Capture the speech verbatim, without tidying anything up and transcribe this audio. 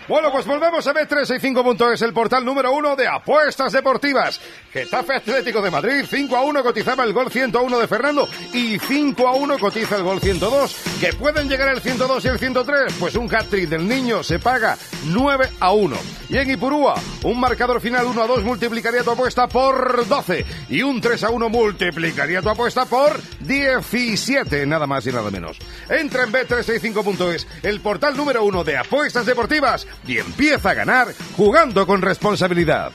Bueno, pues volvemos a bet trescientos sesenta y cinco punto es, el portal número uno de apuestas deportivas. Getafe Atlético de Madrid, cinco a uno cotizaba el gol ciento uno de Fernando y cinco a uno cotiza el gol ciento dos. ¿Que pueden llegar el ciento dos y el ciento tres? Pues un hat-trick del Niño se paga nueve a uno. Y en Ipurúa, un marcador final uno a dos multiplicaría tu apuesta por doce y un tres a uno multiplicaría tu apuesta por diecisiete, nada más y nada menos. Entra en bet trescientos sesenta y cinco punto es, el portal número uno de apuestas deportivas, y empieza a ganar jugando con responsabilidad.